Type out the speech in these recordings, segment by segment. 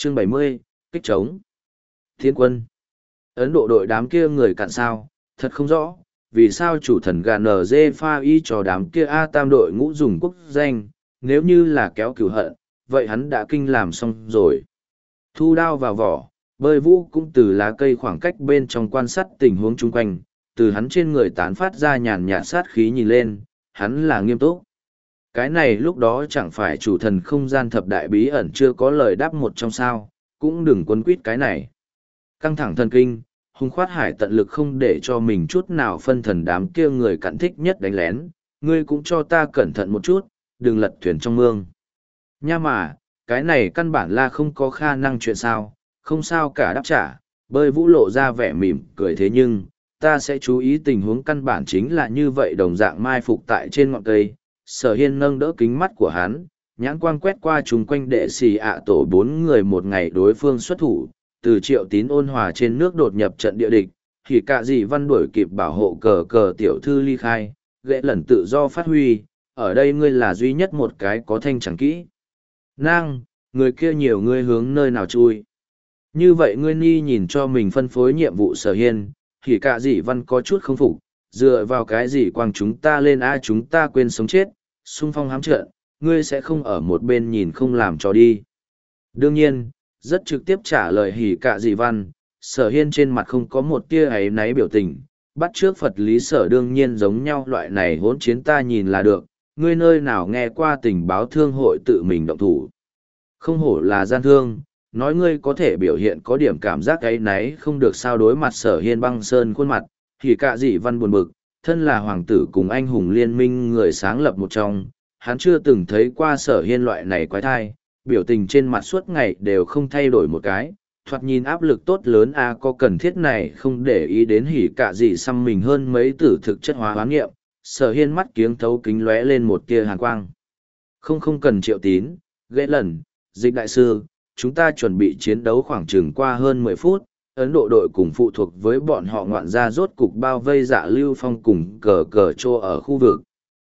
Chương 70, kích trống. Thiên quân. Ấn Độ đội đám kia người cạn sao, thật không rõ, vì sao chủ thần gà NG pha y cho đám kia A tam đội ngũ dùng quốc danh, nếu như là kéo cửu hận, vậy hắn đã kinh làm xong rồi. Thu đao vào vỏ, bơi vũ cũng từ lá cây khoảng cách bên trong quan sát tình huống chung quanh, từ hắn trên người tán phát ra nhàn nhạt sát khí nhìn lên, hắn là nghiêm túc. Cái này lúc đó chẳng phải chủ thần không gian thập đại bí ẩn chưa có lời đáp một trong sao, cũng đừng quấn quýt cái này. Căng thẳng thần kinh, hung khoát hải tận lực không để cho mình chút nào phân thần đám kia người cặn thích nhất đánh lén, ngươi cũng cho ta cẩn thận một chút, đừng lật thuyền trong mương. Nha mà, cái này căn bản là không có khả năng chuyện sao, không sao cả đáp trả, bơi vũ lộ ra vẻ mỉm cười thế nhưng, ta sẽ chú ý tình huống căn bản chính là như vậy đồng dạng mai phục tại trên ngọn cây. Sở Hiên nâng đỡ kính mắt của hắn, nhãn quang quét qua chung quanh đệ xì ạ tổ 4 người một ngày đối phương xuất thủ, từ Triệu Tín ôn hòa trên nước đột nhập trận địa địch, thì cả gì văn đuổi kịp bảo hộ cờ cờ tiểu thư ly khai, ghệ lần tự do phát huy, ở đây ngươi là duy nhất một cái có thanh chẳng kỹ. Nang, người kia nhiều ngươi hướng nơi nào chui. Như vậy ngươi ni nhìn cho mình phân phối nhiệm vụ Sở Hiên, thì cả gì văn có chút không phục, dựa vào cái gì quang chúng ta lên chúng ta quên sống chết, xung phong hám trận, ngươi sẽ không ở một bên nhìn không làm cho đi. Đương nhiên, rất trực tiếp trả lời hỉ cả dị văn, Sở Hiên trên mặt không có một tia ấy náy biểu tình, bắt trước Phật lý sở đương nhiên giống nhau loại này hỗn chiến ta nhìn là được, ngươi nơi nào nghe qua tình báo thương hội tự mình động thủ. Không hổ là gian thương, nói ngươi có thể biểu hiện có điểm cảm giác ấy náy không được sao đối mặt Sở Hiên băng sơn khuôn mặt, thì cả dị văn buồn bực, thân là hoàng tử cùng anh hùng liên minh người sáng lập một trong, hắn chưa từng thấy qua Sở Hiên loại này quái thai, biểu tình trên mặt suốt ngày đều không thay đổi một cái, thoạt nhìn áp lực tốt lớn có cần thiết này không để ý đến hỉ cả gì xăm mình hơn mấy tử thực chất hóa hoán nghiệm, Sở Hiên mắt kiếng thấu kính lóe lên một tia hàn quang. Không cần Triệu Tín, ghệ lần, dịch đại sư, chúng ta chuẩn bị chiến đấu khoảng chừng qua hơn 10 phút, Ấn Độ đội cùng phụ thuộc với bọn họ ngoạn ra rốt cục bao vây Dạ Lưu Phong cùng cờ cờ trô ở khu vực.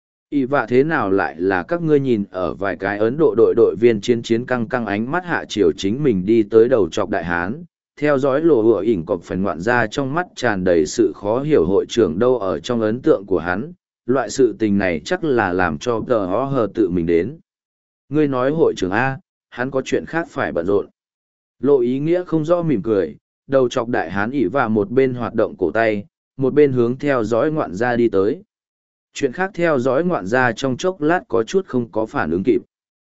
Y vạ thế nào lại là các ngươi nhìn ở vài cái Ấn Độ đội đội viên chiến căng căng ánh mắt hạ chiều chính mình đi tới đầu chọc đại hán, theo dõi lộ hựa ỉn cọp phần ngoạn ra trong mắt tràn đầy sự khó hiểu hội trưởng đâu ở trong ấn tượng của hắn, loại sự tình này chắc là làm cho tờ hó hờ tự mình đến. Ngươi nói hội trưởng A, hắn có chuyện khác phải bận rộn. Lộ ý nghĩa không rõ mỉm cười, đầu chọc đại hán ỉ và một bên hoạt động cổ tay, một bên hướng theo dõi ngoạn ra đi tới. Chuyện khác theo dõi ngoạn ra trong chốc lát có chút không có phản ứng kịp.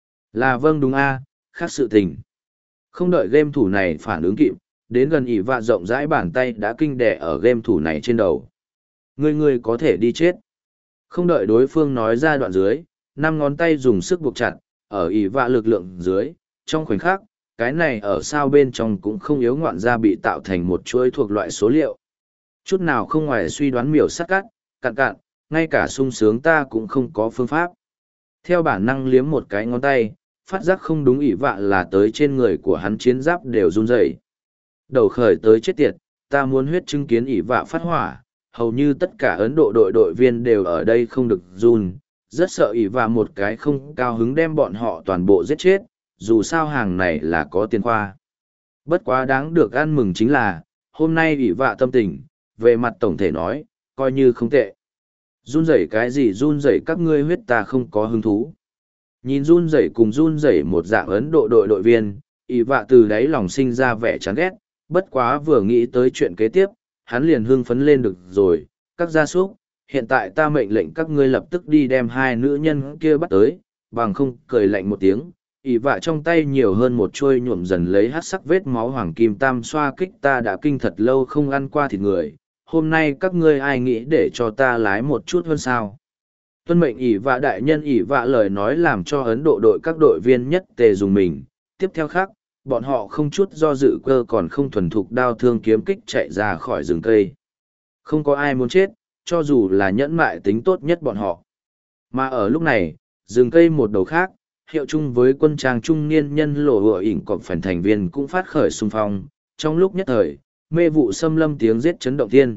Là vâng đúng a, khác sự tình. Không đợi game thủ này phản ứng kịp, đến gần ỉ vạ rộng rãi bàn tay đã kinh đẻ ở game thủ này trên đầu. Ngươi có thể đi chết. Không đợi đối phương nói ra đoạn dưới, 5 ngón tay dùng sức buộc chặt, ở ỉ vạ lực lượng dưới, trong khoảnh khắc, cái này ở sao bên trong cũng không yếu ngoạn ra bị tạo thành một chuỗi thuộc loại số liệu. Chút nào không ngoài suy đoán miểu sát cạn, ngay cả sung sướng ta cũng không có phương pháp. Theo bản năng liếm một cái ngón tay, phát giác không đúng ỷ vạ là tới trên người của hắn chiến giáp đều run rẩy. Đầu khởi tới chết tiệt, ta muốn huyết chứng kiến ỷ vạ phát hỏa, hầu như tất cả Ấn Độ đội viên đều ở đây không được run, rất sợ ỷ vạ một cái không cao hứng đem bọn họ toàn bộ giết chết, dù sao hàng này là có tiền khoa. Bất quá đáng được ăn mừng chính là, hôm nay ỷ vạ tâm tình, về mặt tổng thể nói, coi như không tệ. Run rẩy cái gì run rẩy các ngươi huyết ta không có hứng thú. Nhìn run rẩy cùng run rẩy một dạng Ấn Độ đội viên, ỷ vạ từ đáy lòng sinh ra vẻ chán ghét, bất quá vừa nghĩ tới chuyện kế tiếp, hắn liền hưng phấn lên được rồi, các gia súc, hiện tại ta mệnh lệnh các ngươi lập tức đi đem 2 nữ nhân kia bắt tới, bằng không cười lạnh một tiếng, ỷ vạ trong tay nhiều hơn một chuôi nhuộm dần lấy hắc sắc vết máu hoàng kim tam xoa kích ta đã kinh thật lâu không ăn qua thịt người. Hôm nay các ngươi ai nghĩ để cho ta lái một chút hơn sao? Tuân mệnh ỷ vạ đại nhân ỷ vạ lời nói làm cho Ấn Độ đội các đội viên nhất tề dùng mình. Tiếp theo khác, bọn họ không chút do dự cơ còn không thuần thục đao thương kiếm kích chạy ra khỏi rừng cây. Không có ai muốn chết, cho dù là nhẫn mại tính tốt nhất bọn họ. Mà ở lúc này, rừng cây một đầu khác, hiệu chung với quân trang trung niên nhân lộ hựa ỉn cọp phần thành viên cũng phát khởi xung phong. Trong lúc nhất thời, mê vụ xâm lâm tiếng giết chấn động thiên.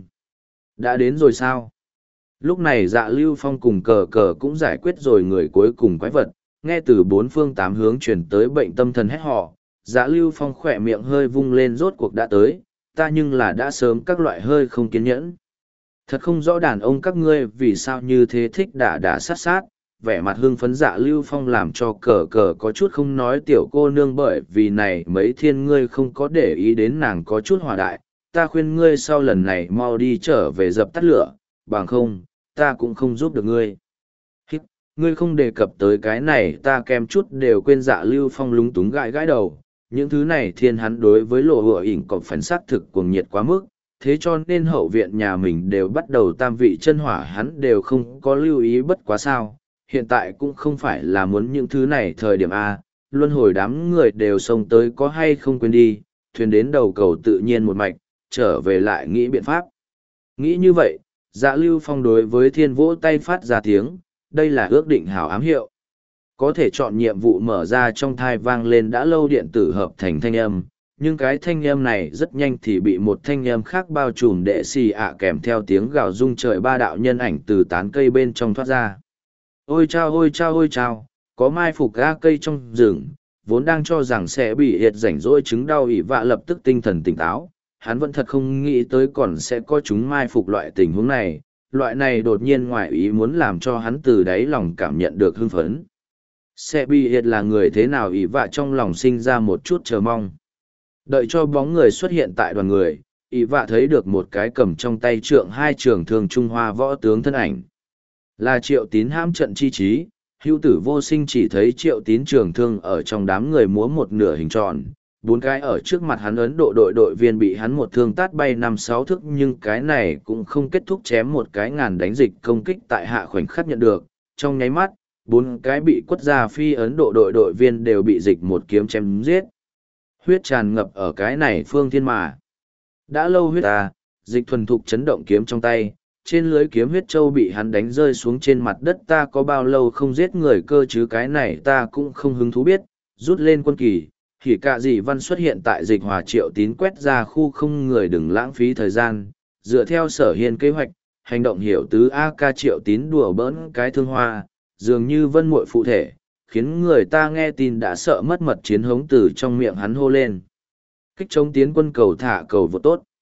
Đã đến rồi sao? Lúc này Dạ Lưu Phong cùng cờ cờ cũng giải quyết rồi người cuối cùng quái vật, nghe từ 4 phương 8 hướng chuyển tới bệnh tâm thần hét họ, Dạ Lưu Phong khỏe miệng hơi vung lên, rốt cuộc đã tới, ta nhưng là đã sớm các loại hơi không kiên nhẫn. Thật không rõ đàn ông các ngươi vì sao như thế thích đả sát sát, vẻ mặt hưng phấn Dạ Lưu Phong làm cho cờ cờ có chút không nói tiểu cô nương, bởi vì này mấy thiên ngươi không có để ý đến nàng có chút hòa đại, ta khuyên ngươi sau lần này mau đi trở về dập tắt lửa, bằng không, ta cũng không giúp được ngươi. Hít, ngươi không đề cập tới cái này ta kém chút đều quên. Dạ Lưu Phong lúng túng gãi gãi đầu, những thứ này thiên hắn đối với lộ hựa ỉn còn phản xác thực cuồng nhiệt quá mức, thế cho nên hậu viện nhà mình đều bắt đầu tam vị chân hỏa hắn đều không có lưu ý bất quá sao. Hiện tại cũng không phải là muốn những thứ này thời điểm A, luân hồi đám người đều xông tới có hay không quên đi, thuyền đến đầu cầu tự nhiên một mạch, trở về lại nghĩ biện pháp. Nghĩ như vậy, Dạ Lưu Phong đối với thiên vỗ tay phát ra tiếng, đây là ước định hảo ám hiệu. Có thể chọn nhiệm vụ mở ra trong thai vang lên đã lâu điện tử hợp thành thanh âm, nhưng cái thanh âm này rất nhanh thì bị một thanh âm khác bao trùm đệ xì ạ kèm theo tiếng gào rung trời ba đạo nhân ảnh từ tán cây bên trong thoát ra. Ôi chao ôi chao ôi chao, có mai phục ga cây trong rừng, vốn đang cho rằng sẽ bị hiệt rảnh rỗi chứng đau ỉ vạ lập tức tinh thần tỉnh táo, hắn vẫn thật không nghĩ tới còn sẽ có chúng mai phục loại tình huống này, loại này đột nhiên ngoài ý muốn làm cho hắn từ đáy lòng cảm nhận được hưng phấn. Sẽ bị hiệt là người thế nào ỉ vạ trong lòng sinh ra một chút chờ mong. Đợi cho bóng người xuất hiện tại đoàn người, ỉ vạ thấy được một cái cầm trong tay trượng hai trường thương Trung Hoa võ tướng thân ảnh. Là Triệu Tín hãm trận chi trí, hữu tử vô sinh chỉ thấy Triệu Tín trường thương ở trong đám người múa một nửa hình tròn, bốn cái ở trước mặt hắn Ấn Độ đội viên bị hắn một thương tát bay 5-6 thước, nhưng cái này cũng không kết thúc chém một cái ngàn đánh dịch công kích tại hạ khoảnh khắc nhận được, trong nháy mắt, bốn cái bị quất ra phi Ấn Độ đội viên đều bị dịch một kiếm chém giết. Huyết tràn ngập ở cái này phương thiên mà. Đã lâu huyết dịch thuần thục chấn động kiếm trong tay, trên lưới kiếm huyết châu bị hắn đánh rơi xuống trên mặt đất. Ta có bao lâu không giết người cơ chứ, cái này ta cũng không hứng thú biết. Rút lên quân kỳ, thì cả dị văn xuất hiện tại dịch hòa. Triệu Tín quét ra khu không người, đừng lãng phí thời gian, dựa theo Sở Hiên kế hoạch, hành động hiểu tứ AK. Triệu Tín đùa bỡn cái thương hoa, dường như vân muội phụ thể, khiến người ta nghe tin đã sợ mất mật, chiến hống từ trong miệng hắn hô lên. Kích chống tiến quân cầu thả cầu vượt tốt.